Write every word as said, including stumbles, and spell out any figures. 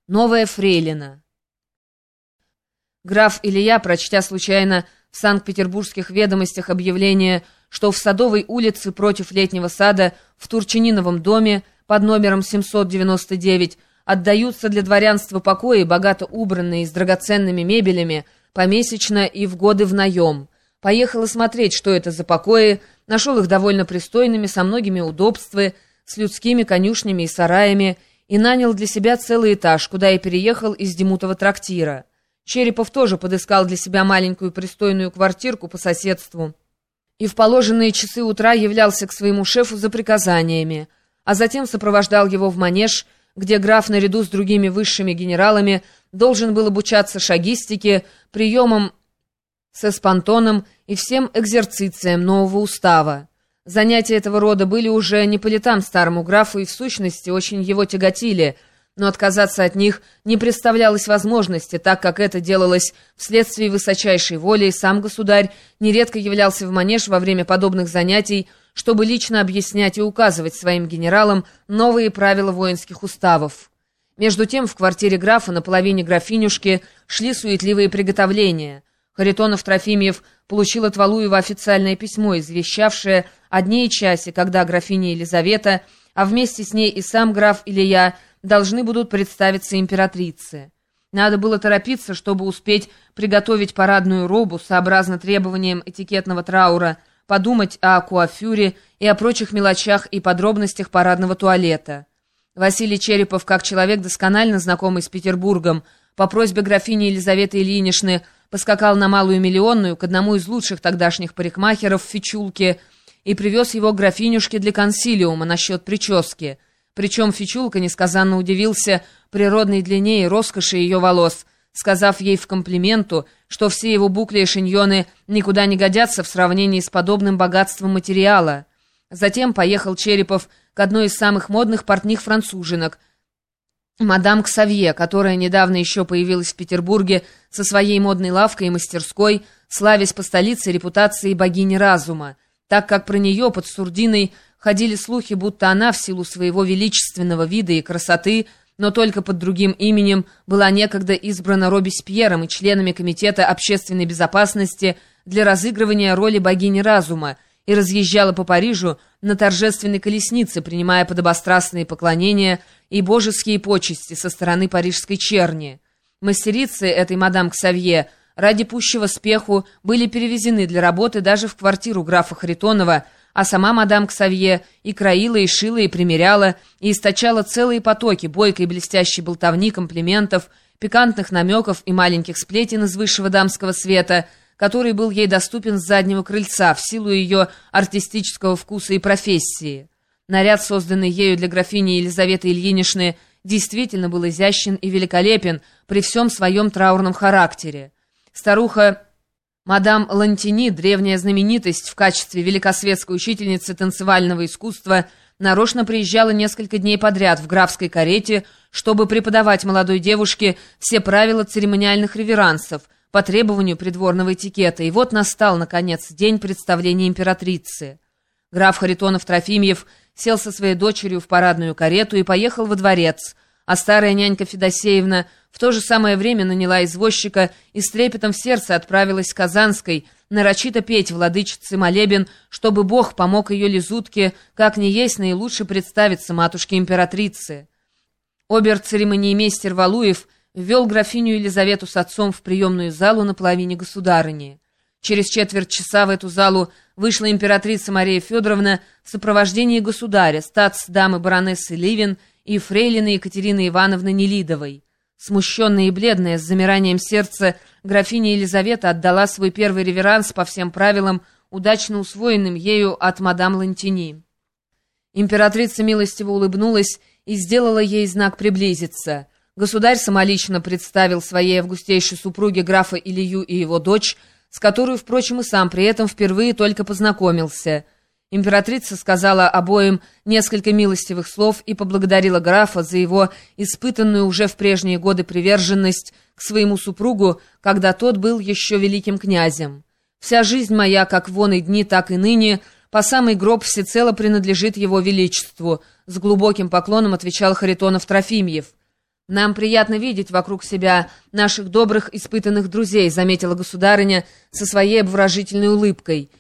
Новая фрейлина. Граф Илья, прочтя случайно в Санкт-Петербургских ведомостях объявление, что в Садовой улице против Летнего сада в Турчининовом доме под номером семьсот девяносто девять отдаются для дворянства покои, богато убранные с драгоценными мебелями, помесячно и в годы в наем. Поехал смотреть, что это за покои, нашел их довольно пристойными, со многими удобствами, с людскими конюшнями и сараями, и нанял для себя целый этаж, куда и переехал из Демутова трактира. Черепов тоже подыскал для себя маленькую пристойную квартирку по соседству и в положенные часы утра являлся к своему шефу за приказаниями, а затем сопровождал его в манеж, где граф наряду с другими высшими генералами должен был обучаться шагистике, приемам с эспантоном и всем экзерцициям нового устава. Занятия этого рода были уже не по летам старому графу и в сущности очень его тяготили, но отказаться от них не представлялось возможности, так как это делалось вследствие высочайшей воли, и сам государь нередко являлся в манеж во время подобных занятий, чтобы лично объяснять и указывать своим генералам новые правила воинских уставов. Между тем в квартире графа на половине графинюшки шли суетливые приготовления. Харитонов Трофимьев получил от Валуева официальное письмо, извещавшее о дне и часе, когда графиня Елизавета, а вместе с ней и сам граф Илья, должны будут представиться императрице. Надо было торопиться, чтобы успеть приготовить парадную робу сообразно требованиям этикетного траура, подумать о куафюре и о прочих мелочах и подробностях парадного туалета. Василий Черепов, как человек, досконально знакомый с Петербургом, по просьбе графини Елизаветы Ильиничны поскакал на Малую Миллионную к одному из лучших тогдашних парикмахеров в Фичулке и привез его к графинюшке для консилиума насчет прически. Причем Фичулка несказанно удивился природной длине и роскоши ее волос, сказав ей в комплименту, что все его букли и шиньоны никуда не годятся в сравнении с подобным богатством материала. Затем поехал Черепов к одной из самых модных портних-француженок, мадам Ксавье, которая недавно еще появилась в Петербурге со своей модной лавкой и мастерской, славясь по столице репутацией богини разума, так как про нее под Сурдиной ходили слухи, будто она в силу своего величественного вида и красоты, но только под другим именем, была некогда избрана Робеспьером и членами Комитета общественной безопасности для разыгрывания роли богини разума и разъезжала по Парижу на торжественной колеснице, принимая подобострастные поклонения и божеские почести со стороны парижской черни. Мастерицы этой мадам Ксавье ради пущего спеху были перевезены для работы даже в квартиру графа Харитонова, а сама мадам Ксавье и краила, и шила, и примеряла, и источала целые потоки бойкой блестящей болтовни, комплиментов, пикантных намеков и маленьких сплетен из высшего дамского света, который был ей доступен с заднего крыльца в силу ее артистического вкуса и профессии. Наряд, созданный ею для графини Елизаветы Ильиничны, действительно был изящен и великолепен при всем своем траурном характере. Старуха мадам Лантини, древняя знаменитость в качестве великосветской учительницы танцевального искусства, нарочно приезжала несколько дней подряд в графской карете, чтобы преподавать молодой девушке все правила церемониальных реверансов по требованию придворного этикета. И вот настал, наконец, день представления императрицы. Граф Харитонов Трофимьев сел со своей дочерью в парадную карету и поехал во дворец, а старая нянька Федосеевна в то же самое время наняла извозчика и с трепетом в сердце отправилась к Казанской, нарочито петь владычице молебен, чтобы Бог помог ее лизутке, как ни есть наилучше представиться матушке-императрице. Обер-церемониймейстер Валуев ввел графиню Елизавету с отцом в приемную залу на половине государыни. Через четверть часа в эту залу вышла императрица Мария Федоровна в сопровождении государя, статс-дамы баронессы Ливен и фрейлины Екатерины Ивановны Нелидовой. Смущенная и бледная, с замиранием сердца, графиня Елизавета отдала свой первый реверанс по всем правилам, удачно усвоенным ею от мадам Лантини. Императрица милостиво улыбнулась и сделала ей знак приблизиться. Государь самолично представил своей августейшей супруге графа Илью и его дочь, с которой, впрочем, и сам при этом впервые только познакомился. Императрица сказала обоим несколько милостивых слов и поблагодарила графа за его испытанную уже в прежние годы приверженность к своему супругу, когда тот был еще великим князем. «Вся жизнь моя, как вон и дни, так и ныне, по самый гроб всецело принадлежит его величеству», — с глубоким поклоном отвечал Харитонов Трофимьев. «Нам приятно видеть вокруг себя наших добрых, испытанных друзей», — заметила государыня со своей обворожительной улыбкой.